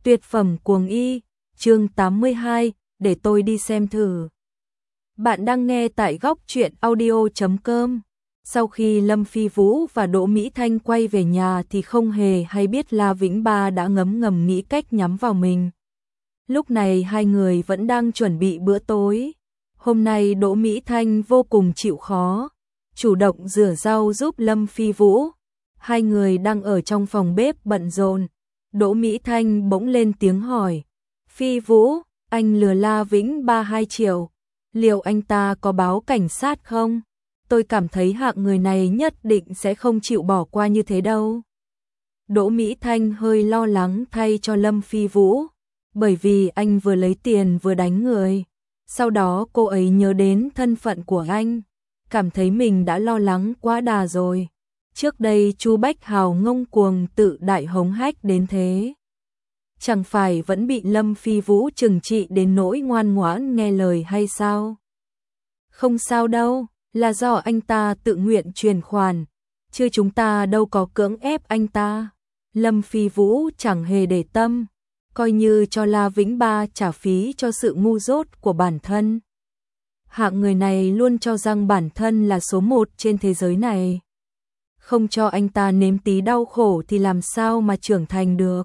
Tuyệt phẩm cuồng y, chương 82, để tôi đi xem thử. Bạn đang nghe tại góc truyện audio.com. Sau khi Lâm Phi Vũ và Đỗ Mỹ Thanh quay về nhà thì không hề hay biết La Vĩnh Ba đã ngấm ngầm nghĩ cách nhắm vào mình. Lúc này hai người vẫn đang chuẩn bị bữa tối. Hôm nay Đỗ Mỹ Thanh vô cùng chịu khó, chủ động rửa rau giúp Lâm Phi Vũ. Hai người đang ở trong phòng bếp bận rộn. Đỗ Mỹ Thanh bỗng lên tiếng hỏi, Phi Vũ, anh lừa La Vĩnh Ba 2 triệu, liệu anh ta có báo cảnh sát không? Tôi cảm thấy hạng người này nhất định sẽ không chịu bỏ qua như thế đâu. Đỗ Mỹ Thanh hơi lo lắng thay cho Lâm Phi Vũ, bởi vì anh vừa lấy tiền vừa đánh người. Sau đó cô ấy nhớ đến thân phận của anh, cảm thấy mình đã lo lắng quá đà rồi. Trước đây Chu Bách Hào ngông cuồng tự đại hống hách đến thế, chẳng phải vẫn bị Lâm Phi Vũ trừng trị đến nỗi ngoan ngoãn nghe lời hay sao? Không sao đâu, là do anh ta tự nguyện chuyển khoản, chứ chúng ta đâu có cưỡng ép anh ta. Lâm Phi Vũ chẳng hề để tâm, coi như cho La Vĩnh Ba trả phí cho sự ngu dốt của bản thân. Hạng người này luôn cho rằng bản thân là số 1 trên thế giới này. Không cho anh ta nếm tí đau khổ thì làm sao mà trưởng thành được.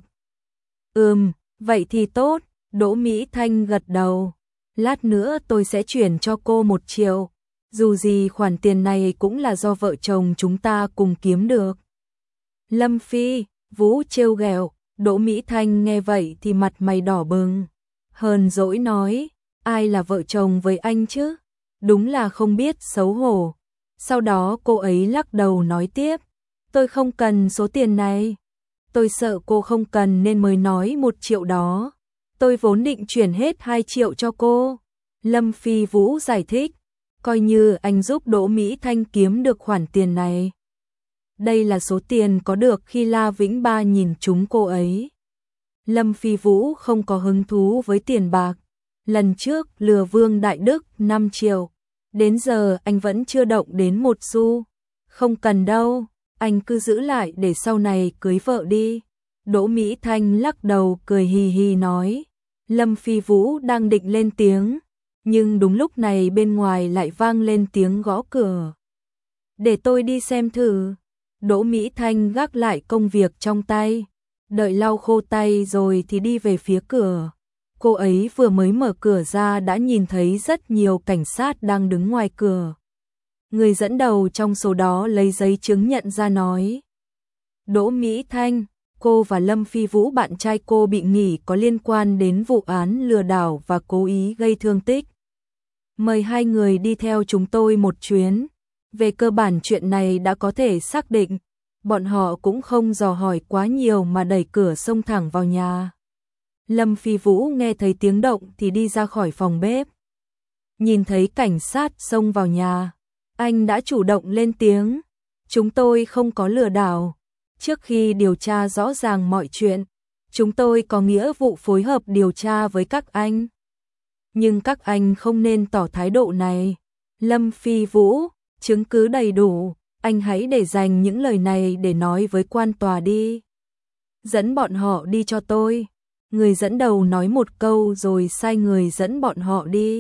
Vậy thì tốt, Đỗ Mỹ Thanh gật đầu. Lát nữa tôi sẽ chuyển cho cô 1 triệu. Dù gì khoản tiền này cũng là do vợ chồng chúng ta cùng kiếm được. Lâm Phi Vũ trêu ghẹo. Đỗ Mỹ Thanh nghe vậy thì mặt mày đỏ bừng, hờn dỗi nói, ai là vợ chồng với anh chứ? Đúng là không biết xấu hổ. Sau đó cô ấy lắc đầu nói tiếp, tôi không cần số tiền này. Tôi sợ cô không cần nên mới nói 1 triệu đó. Tôi vốn định chuyển hết 2 triệu cho cô. Lâm Phi Vũ giải thích, coi như anh giúp Đỗ Mỹ Thanh kiếm được khoản tiền này. Đây là số tiền có được khi La Vĩnh Ba nhìn trúng cô ấy. Lâm Phi Vũ không có hứng thú với tiền bạc. Lần trước lừa Vương Đại Đức 5 triệu. Đến giờ anh vẫn chưa động đến 1 xu. Không cần đâu, anh cứ giữ lại để sau này cưới vợ đi. Đỗ Mỹ Thanh lắc đầu cười hì hì nói. Lâm Phi Vũ đang định lên tiếng, nhưng đúng lúc này bên ngoài lại vang lên tiếng gõ cửa. Để tôi đi xem thử. Đỗ Mỹ Thanh gác lại công việc trong tay, đợi lau khô tay rồi thì đi về phía cửa. Cô ấy vừa mới mở cửa ra đã nhìn thấy rất nhiều cảnh sát đang đứng ngoài cửa. Người dẫn đầu trong số đó lấy giấy chứng nhận ra nói, Đỗ Mỹ Thanh, cô và Lâm Phi Vũ bạn trai cô bị nghỉ có liên quan đến vụ án lừa đảo và cố ý gây thương tích. Mời hai người đi theo chúng tôi một chuyến. Về cơ bản chuyện này đã có thể xác định, bọn họ cũng không dò hỏi quá nhiều mà đẩy cửa xông thẳng vào nhà. Lâm Phi Vũ nghe thấy tiếng động thì đi ra khỏi phòng bếp. Nhìn thấy cảnh sát xông vào nhà, anh đã chủ động lên tiếng, chúng tôi không có lừa đảo. Trước khi điều tra rõ ràng mọi chuyện, chúng tôi có nghĩa vụ phối hợp điều tra với các anh. Nhưng các anh không nên tỏ thái độ này. Lâm Phi Vũ, chứng cứ đầy đủ, anh hãy để dành những lời này để nói với quan tòa đi. Dẫn bọn họ đi cho tôi. Người dẫn đầu nói một câu rồi sai người dẫn bọn họ đi.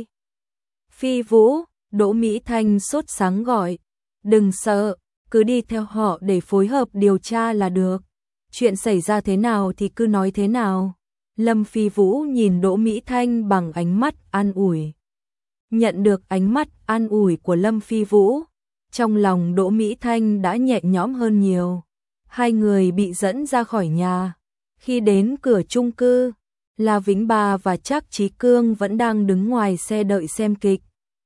Phi Vũ, Đỗ Mỹ Thanh sốt sắng gọi, đừng sợ, cứ đi theo họ để phối hợp điều tra là được. Chuyện xảy ra thế nào thì cứ nói thế nào. Lâm Phi Vũ nhìn Đỗ Mỹ Thanh bằng ánh mắt an ủi. Nhận được ánh mắt an ủi của Lâm Phi Vũ, trong lòng Đỗ Mỹ Thanh đã nhẹ nhõm hơn nhiều. Hai người bị dẫn ra khỏi nhà. Khi đến cửa chung cư, La Vĩnh Ba và Trác Chí Cương vẫn đang đứng ngoài xe đợi xem kịch.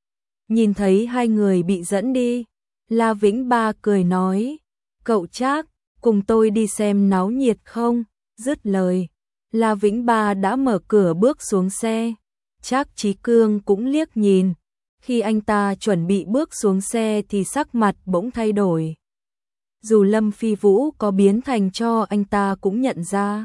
Nhìn thấy hai người bị dẫn đi, La Vĩnh Ba cười nói, cậu Trác, cùng tôi đi xem náo nhiệt không? Dứt lời, La Vĩnh Ba đã mở cửa bước xuống xe. Trác Chí Cương cũng liếc nhìn. Khi anh ta chuẩn bị bước xuống xe thì sắc mặt bỗng thay đổi. Dù Lâm Phi Vũ có biến thành cho anh ta cũng nhận ra.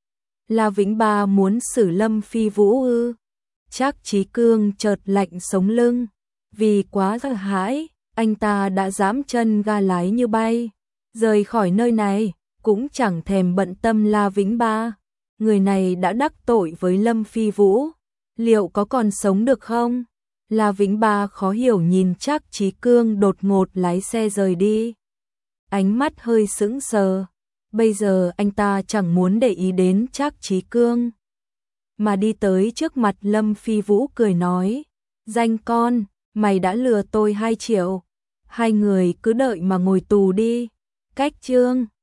La Vĩnh Ba muốn xử Lâm Phi Vũ ư? Trác Chí Cương chợt lạnh sống lưng. Vì quá sợ hãi, anh ta đã giẫm chân ga lái như bay. Rời khỏi nơi này, cũng chẳng thèm bận tâm La Vĩnh Ba. người này đã đắc tội với Lâm Phi Vũ, liệu có còn sống được không? La Vĩnh Ba khó hiểu nhìn Trác Chí Cương đột ngột lái xe rời đi. Ánh mắt hơi sững sờ, bây giờ anh ta chẳng muốn để ý đến Trác Chí Cương, mà đi tới trước mặt Lâm Phi Vũ cười nói, danh con, mày đã lừa tôi 2 triệu, hai người cứ đợi mà ngồi tù đi. Cách chương